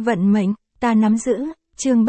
Vận mệnh, ta nắm giữ, chương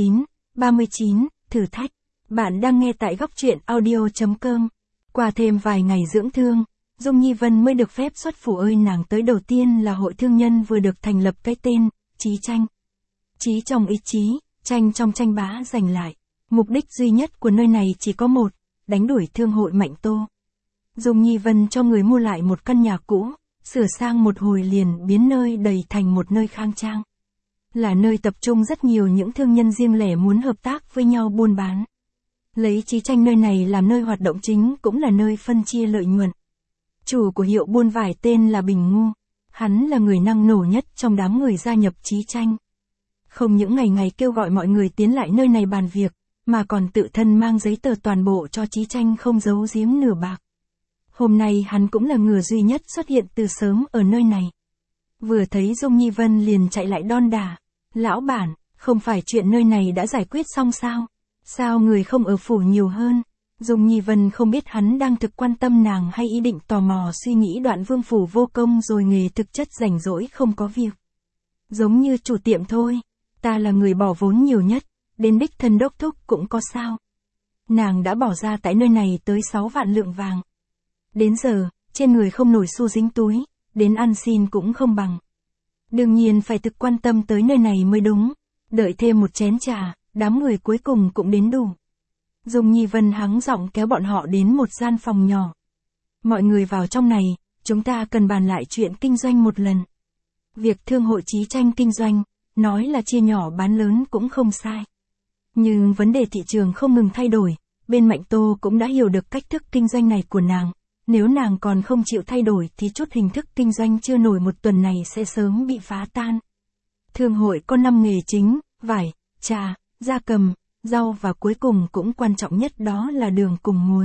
39, thử thách. Bạn đang nghe tại góc truyện audio.com. Qua thêm vài ngày dưỡng thương, Dung Nhi Vân mới được phép xuất phủ ơi nàng tới đầu tiên là hội thương nhân vừa được thành lập cái tên, Chí Tranh. Chí trong ý chí, tranh trong tranh bá giành lại. Mục đích duy nhất của nơi này chỉ có một, đánh đuổi thương hội Mạnh Tô. Dung Nhi Vân cho người mua lại một căn nhà cũ, sửa sang một hồi liền biến nơi đầy thành một nơi khang trang. Là nơi tập trung rất nhiều những thương nhân riêng lẻ muốn hợp tác với nhau buôn bán. Lấy Chí Tranh nơi này làm nơi hoạt động chính cũng là nơi phân chia lợi nhuận. Chủ của hiệu buôn vải tên là Bình Ngu. Hắn là người năng nổ nhất trong đám người gia nhập Chí Tranh. Không những ngày ngày kêu gọi mọi người tiến lại nơi này bàn việc, mà còn tự thân mang giấy tờ toàn bộ cho Chí Tranh không giấu giếm nửa bạc. Hôm nay hắn cũng là người duy nhất xuất hiện từ sớm ở nơi này. Vừa thấy Dung Nhi Vân liền chạy lại đon đả. Lão bản, không phải chuyện nơi này đã giải quyết xong sao? Sao người không ở phủ nhiều hơn? Dung Nhi Vân không biết hắn đang thực quan tâm nàng hay ý định tò mò suy nghĩ đoạn vương phủ vô công rồi nghề thực chất rảnh rỗi không có việc. Giống như chủ tiệm thôi, ta là người bỏ vốn nhiều nhất, đến đích thân đốc thúc cũng có sao. Nàng đã bỏ ra tại nơi này tới 6 vạn lượng vàng. Đến giờ, trên người không nổi xu dính túi, đến ăn xin cũng không bằng. Đương nhiên phải thực quan tâm tới nơi này mới đúng. Đợi thêm một chén trà, đám người cuối cùng cũng đến đủ. Dung Nhi Vân hắng giọng kéo bọn họ đến một gian phòng nhỏ. Mọi người vào trong này, chúng ta cần bàn lại chuyện kinh doanh một lần. Việc thương hội Chí Tranh kinh doanh, nói là chia nhỏ bán lớn cũng không sai. Nhưng vấn đề thị trường không ngừng thay đổi, bên Mạnh Tô cũng đã hiểu được cách thức kinh doanh này của nàng. Nếu nàng còn không chịu thay đổi thì chút hình thức kinh doanh chưa nổi một tuần này sẽ sớm bị phá tan. Thương hội có 5 nghề chính, vải, trà, gia cầm, rau và cuối cùng cũng quan trọng nhất đó là đường cùng muối.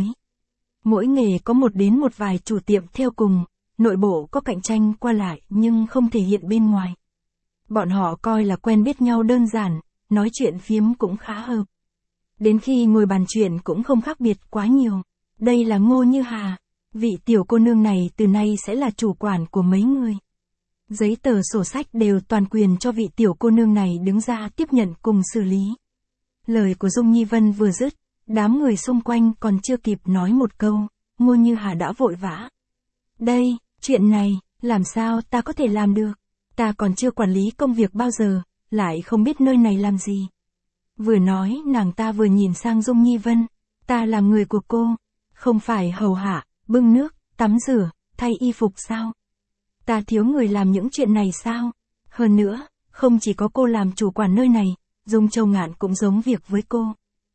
Mỗi nghề có một đến một vài chủ tiệm theo cùng, nội bộ có cạnh tranh qua lại nhưng không thể hiện bên ngoài. Bọn họ coi là quen biết nhau đơn giản, nói chuyện phiếm cũng khá hợp. Đến khi ngồi bàn chuyện cũng không khác biệt quá nhiều. Đây là Ngô Như Hà. Vị tiểu cô nương này từ nay sẽ là chủ quản của mấy người. Giấy tờ sổ sách đều toàn quyền cho vị tiểu cô nương này đứng ra tiếp nhận cùng xử lý. Lời của Dung Nhi Vân vừa dứt, đám người xung quanh còn chưa kịp nói một câu, Ngô Như Hà đã vội vã. Đây, chuyện này, làm sao ta có thể làm được? Ta còn chưa quản lý công việc bao giờ, lại không biết nơi này làm gì. Vừa nói nàng ta vừa nhìn sang Dung Nhi Vân, ta làm người của cô, không phải hầu hạ, bưng nước, tắm rửa, thay y phục sao? Ta thiếu người làm những chuyện này sao? Hơn nữa, không chỉ có cô làm chủ quản nơi này, Dung Châu Ngạn cũng giống việc với cô.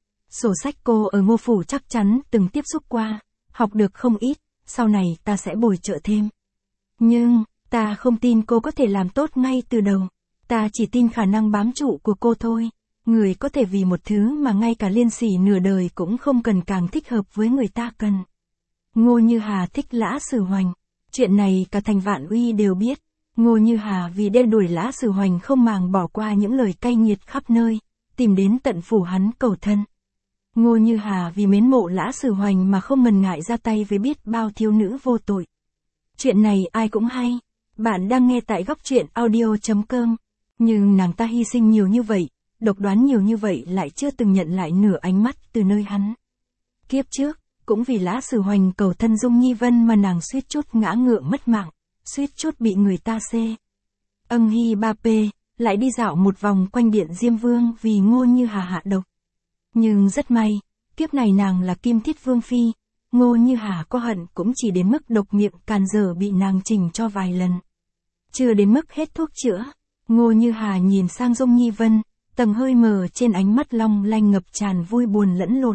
Sổ sách cô ở Ngô Phủ chắc chắn từng tiếp xúc qua, học được không ít, sau này ta sẽ bồi trợ thêm. Nhưng, ta không tin cô có thể làm tốt ngay từ đầu. Ta chỉ tin khả năng bám trụ của cô thôi. Người có thể vì một thứ mà ngay cả liên sĩ nửa đời cũng không cần càng thích hợp với người ta cần. Ngô Như Hà thích Lã Sử Hoành. Chuyện này cả thành Vạn Uy đều biết. Ngô Như Hà vì đeo đuổi Lã Sử Hoành không màng bỏ qua những lời cay nghiệt khắp nơi, tìm đến tận phủ hắn cầu thân. Ngô Như Hà vì mến mộ Lã Sử Hoành mà không ngần ngại ra tay với biết bao thiếu nữ vô tội. Chuyện này ai cũng hay. Bạn đang nghe tại góc truyện audio.com. Nhưng nàng ta hy sinh nhiều như vậy, độc đoán nhiều như vậy lại chưa từng nhận lại nửa ánh mắt từ nơi hắn. Kiếp trước, cũng vì Lã Sử Hoành cầu thân Dung Nhi Vân mà nàng suýt chút ngã ngựa mất mạng, suýt chút bị người ta xê. Âng Hy Ba P, lại đi dạo một vòng quanh điện Diêm Vương vì Ngô Như Hà hạ độc. Nhưng rất may, kiếp này nàng là Kim Thiết Vương Phi, Ngô Như Hà có hận cũng chỉ đến mức độc miệng càn dở bị nàng chỉnh cho vài lần. Chưa đến mức hết thuốc chữa, Ngô Như Hà nhìn sang Dung Nhi Vân, tầng hơi mờ trên ánh mắt long lanh ngập tràn vui buồn lẫn lộn.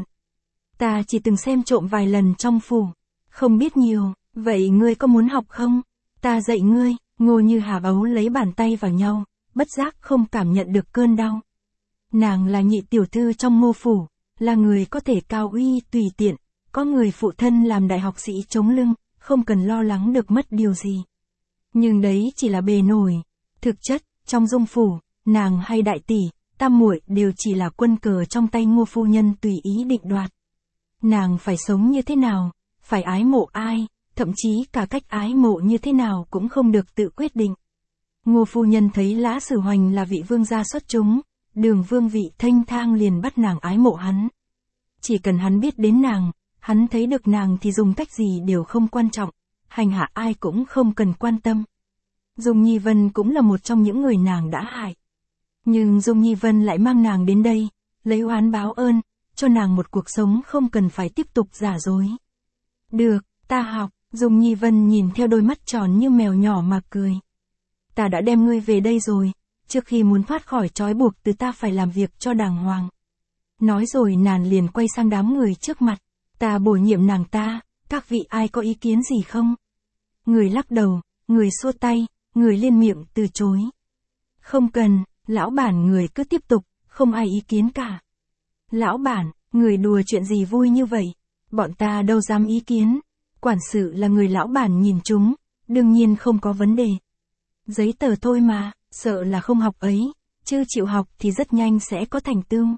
Ta chỉ từng xem trộm vài lần trong phủ, không biết nhiều, vậy ngươi có muốn học không? Ta dạy ngươi. Ngô Như Hà bấu lấy bàn tay vào nhau, bất giác không cảm nhận được cơn đau. Nàng là nhị tiểu thư trong Ngô phủ, là người có thể cao uy tùy tiện, có người phụ thân làm đại học sĩ chống lưng, không cần lo lắng được mất điều gì. Nhưng đấy chỉ là bề nổi, thực chất, trong Dung phủ, nàng hay đại tỷ, tam muội đều chỉ là quân cờ trong tay Ngô phu nhân tùy ý định đoạt. Nàng phải sống như thế nào, phải ái mộ ai, thậm chí cả cách ái mộ như thế nào cũng không được tự quyết định. Ngô phu nhân thấy Lã Sử Hoành là vị vương gia xuất chúng, đường vương vị thênh thang liền bắt nàng ái mộ hắn. Chỉ cần hắn biết đến nàng, hắn thấy được nàng thì dùng cách gì đều không quan trọng, hành hạ ai cũng không cần quan tâm. Dung Nhi Vân cũng là một trong những người nàng đã hại. Nhưng Dung Nhi Vân lại mang nàng đến đây, lấy oán báo ơn, cho nàng một cuộc sống không cần phải tiếp tục giả dối. Được, ta học, Dung Nhi Vân nhìn theo đôi mắt tròn như mèo nhỏ mà cười. Ta đã đem ngươi về đây rồi, trước khi muốn thoát khỏi trói buộc từ ta phải làm việc cho đàng hoàng. Nói rồi nàng liền quay sang đám người trước mặt, ta bổ nhiệm nàng ta, các vị ai có ý kiến gì không? Người lắc đầu, người xua tay, người liên miệng từ chối. Không cần, lão bản người cứ tiếp tục, không ai ý kiến cả. Lão bản, người đùa chuyện gì vui như vậy? Bọn ta đâu dám ý kiến. Quản sự là người lão bản nhìn chúng, đương nhiên không có vấn đề. Giấy tờ thôi mà, sợ là không học ấy, chứ chịu học thì rất nhanh sẽ có thành tựu.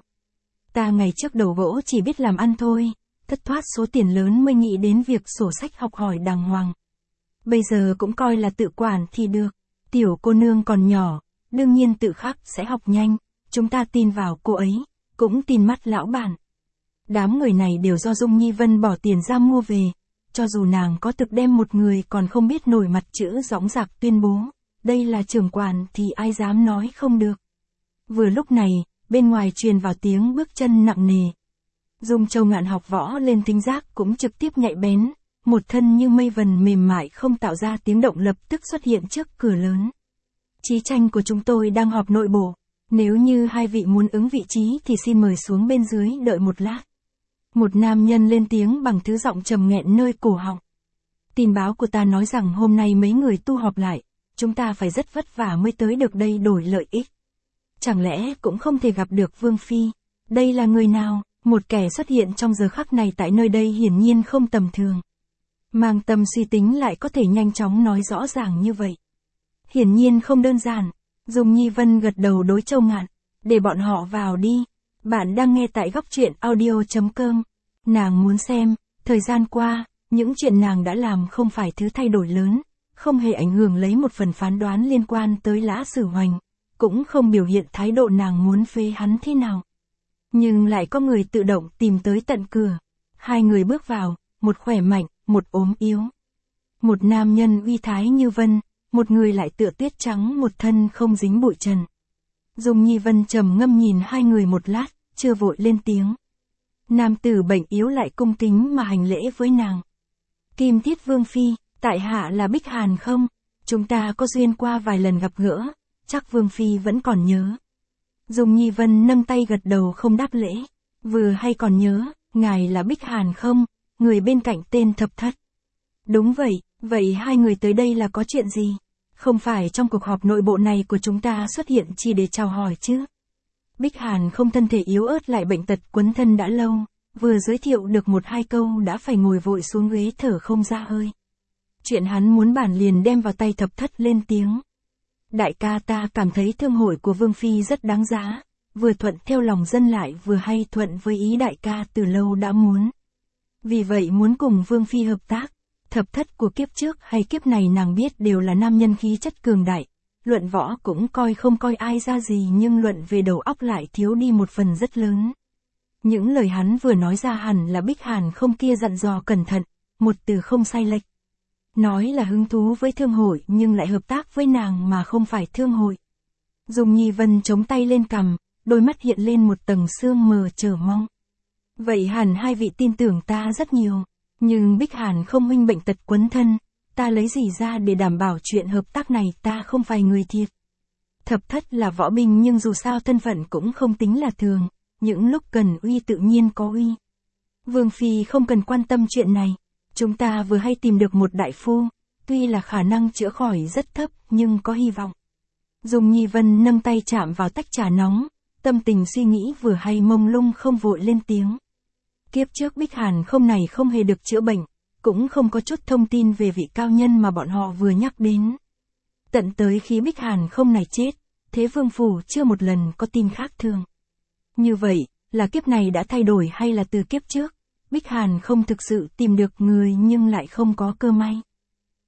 Ta ngày trước đầu gỗ chỉ biết làm ăn thôi, thất thoát số tiền lớn mới nghĩ đến việc sổ sách học hỏi đàng hoàng. Bây giờ cũng coi là tự quản thì được, tiểu cô nương còn nhỏ, đương nhiên tự khắc sẽ học nhanh, chúng ta tin vào cô ấy, cũng tin mắt lão bản. Đám người này đều do Dung Nhi Vân bỏ tiền ra mua về, cho dù nàng có thực đem một người còn không biết nổi mặt chữ dõng dạc tuyên bố, đây là trưởng quản thì ai dám nói không được. Vừa lúc này, bên ngoài truyền vào tiếng bước chân nặng nề. Dung Châu Ngạn học võ lên thính giác cũng trực tiếp nhạy bén, một thân như mây vần mềm mại không tạo ra tiếng động lập tức xuất hiện trước cửa lớn. Chí tranh của chúng tôi đang họp nội bộ, nếu như hai vị muốn ứng vị trí thì xin mời xuống bên dưới đợi một lát. Một nam nhân lên tiếng bằng thứ giọng trầm nghẹn nơi cổ họng. Tin báo của ta nói rằng hôm nay mấy người tu họp lại, chúng ta phải rất vất vả mới tới được đây đổi lợi ích. Chẳng lẽ cũng không thể gặp được Vương Phi? Đây là người nào? Một kẻ xuất hiện trong giờ khắc này tại nơi đây hiển nhiên không tầm thường. Mang tâm suy tính lại có thể nhanh chóng nói rõ ràng như vậy. Hiển nhiên không đơn giản. Dung Nhi Vân gật đầu đối Châu Ngạn. Để bọn họ vào đi. Bạn đang nghe tại góc truyện audio.com. Nàng muốn xem, thời gian qua, những chuyện nàng đã làm không phải thứ thay đổi lớn, không hề ảnh hưởng lấy một phần phán đoán liên quan tới Lã Sử Hoành, cũng không biểu hiện thái độ nàng muốn phế hắn thế nào. Nhưng lại có người tự động tìm tới tận cửa. Hai người bước vào, một khỏe mạnh, một ốm yếu. Một nam nhân uy thái như vân, một người lại tựa tuyết trắng một thân không dính bụi trần. Dung Nhi Vân trầm ngâm nhìn hai người một lát, chưa vội lên tiếng. Nam tử bệnh yếu lại cung kính mà hành lễ với nàng. Kim Thiết Vương Phi, tại hạ là Bích Hàn không? Chúng ta có duyên qua vài lần gặp gỡ, chắc Vương Phi vẫn còn nhớ. Dung Nhi Vân nâng tay gật đầu không đáp lễ. Vừa hay còn nhớ, ngài là Bích Hàn không? Người bên cạnh tên Thập Thất. Đúng vậy, vậy hai người tới đây là có chuyện gì? Không phải trong cuộc họp nội bộ này của chúng ta xuất hiện chỉ để chào hỏi chứ? Bích Hàn không thân thể yếu ớt lại bệnh tật quấn thân đã lâu, vừa giới thiệu được một hai câu đã phải ngồi vội xuống ghế thở không ra hơi. Chuyện hắn muốn bàn liền đem vào tay Thập Thất lên tiếng. Đại ca ta cảm thấy thương hội của Vương Phi rất đáng giá, vừa thuận theo lòng dân lại vừa hay thuận với ý đại ca từ lâu đã muốn. Vì vậy muốn cùng Vương Phi hợp tác. Thập Thất của kiếp trước hay kiếp này nàng biết đều là nam nhân khí chất cường đại, luận võ cũng coi không coi ai ra gì nhưng luận về đầu óc lại thiếu đi một phần rất lớn. Những lời hắn vừa nói ra hẳn là Bích Hàn không kia dặn dò cẩn thận, một từ không sai lệch. Nói là hứng thú với thương hội nhưng lại hợp tác với nàng mà không phải thương hội. Dung Nhi Vân chống tay lên cằm, đôi mắt hiện lên một tầng sương mờ chờ mong. Vậy hẳn hai vị tin tưởng ta rất nhiều, nhưng Bích Hàn không huynh bệnh tật quấn thân, ta lấy gì ra để đảm bảo chuyện hợp tác này ta không phải người thiệt. Thập Thất là võ binh nhưng dù sao thân phận cũng không tính là thường, những lúc cần uy tự nhiên có uy. Vương Phi không cần quan tâm chuyện này, chúng ta vừa hay tìm được một đại phu, tuy là khả năng chữa khỏi rất thấp nhưng có hy vọng. Dung Nhi Vân nâng tay chạm vào tách trà nóng, tâm tình suy nghĩ vừa hay mông lung không vội lên tiếng. Kiếp trước Bích Hàn không này không hề được chữa bệnh, cũng không có chút thông tin về vị cao nhân mà bọn họ vừa nhắc đến. Tận tới khi Bích Hàn không này chết, Thế Vương Phủ chưa một lần có tin khác thường. Như vậy, là kiếp này đã thay đổi hay là từ kiếp trước, Bích Hàn không thực sự tìm được người nhưng lại không có cơ may.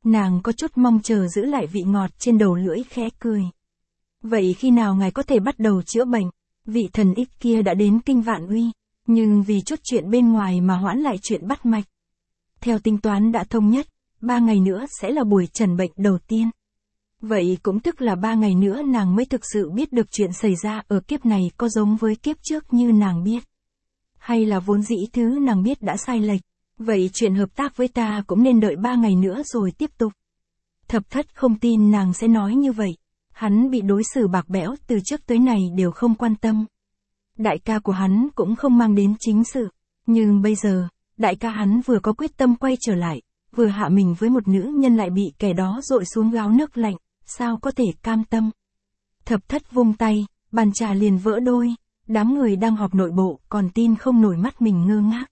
Nàng có chút mong chờ giữ lại vị ngọt trên đầu lưỡi khẽ cười. Vậy khi nào ngài có thể bắt đầu chữa bệnh? Vị thần ích kia đã đến kinh Vạn Uy, nhưng vì chút chuyện bên ngoài mà hoãn lại chuyện bắt mạch. Theo tính toán đã thông nhất, 3 ngày nữa sẽ là buổi trần bệnh đầu tiên. Vậy cũng tức là 3 ngày nữa nàng mới thực sự biết được chuyện xảy ra ở kiếp này có giống với kiếp trước như nàng biết. Hay là vốn dĩ thứ nàng biết đã sai lệch, vậy chuyện hợp tác với ta cũng nên đợi 3 ngày nữa rồi tiếp tục. Thập Thất không tin nàng sẽ nói như vậy. Hắn bị đối xử bạc bẽo từ trước tới nay đều không quan tâm. Đại ca của hắn cũng không mang đến chính sự. Nhưng bây giờ, đại ca hắn vừa có quyết tâm quay trở lại, vừa hạ mình với một nữ nhân lại bị kẻ đó dội xuống gáo nước lạnh, sao có thể cam tâm. Thập Thất vung tay, bàn trà liền vỡ đôi, đám người đang họp nội bộ còn tin không nổi mắt mình ngơ ngác.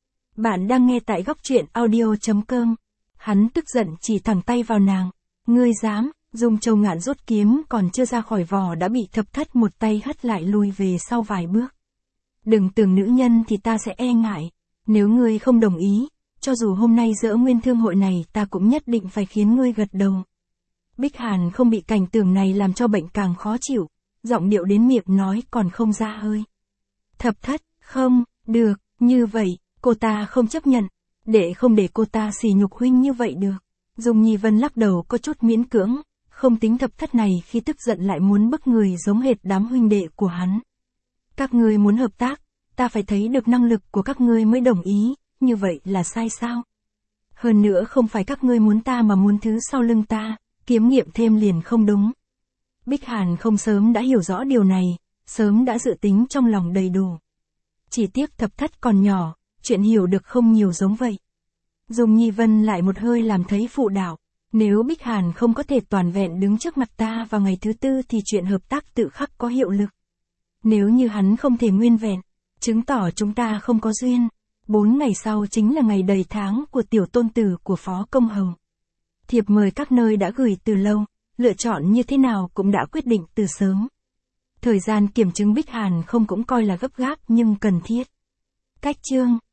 Bạn đang nghe tại góc truyện audio.com. Hắn tức giận chỉ thẳng tay vào nàng. Ngươi dám? Dung Châu Ngạn rút kiếm còn chưa ra khỏi vỏ đã bị Thập Thất một tay hất lại lui về sau vài bước. Đừng tưởng nữ nhân thì ta sẽ e ngại. Nếu ngươi không đồng ý, cho dù hôm nay dỡ nguyên thương hội này ta cũng nhất định phải khiến ngươi gật đầu. Bích Hàn không bị cảnh tượng này làm cho bệnh càng khó chịu, giọng điệu đến miệng nói còn không ra hơi. Thập Thất, không, được, như vậy, cô ta không chấp nhận, không để cô ta sỉ nhục huynh như vậy được. Dung Nhi Vân lắc đầu có chút miễn cưỡng, không tính Thập Thất này khi tức giận lại muốn bức người giống hệt đám huynh đệ của hắn. Các ngươi muốn hợp tác, ta phải thấy được năng lực của các ngươi mới đồng ý, như vậy là sai sao? Hơn nữa không phải các ngươi muốn ta mà muốn thứ sau lưng ta, kiếm nghiệm thêm liền không đúng. Bích Hàn không sớm đã hiểu rõ điều này, sớm đã dự tính trong lòng đầy đủ. Chỉ tiếc Thập Thất còn nhỏ, chuyện hiểu được không nhiều giống vậy. Dung Nhi Vân lại một hơi làm thấy phụ đạo. Nếu Bích Hàn không có thể toàn vẹn đứng trước mặt ta vào ngày thứ 4 thì chuyện hợp tác tự khắc có hiệu lực. Nếu như hắn không thể nguyên vẹn, chứng tỏ chúng ta không có duyên. 4 ngày sau chính là ngày đầy tháng của tiểu tôn tử của Phó Công Hầu. Thiệp mời các nơi đã gửi từ lâu, lựa chọn như thế nào cũng đã quyết định từ sớm. Thời gian kiểm chứng Bích Hàn không cũng coi là gấp gáp nhưng cần thiết. Cách chương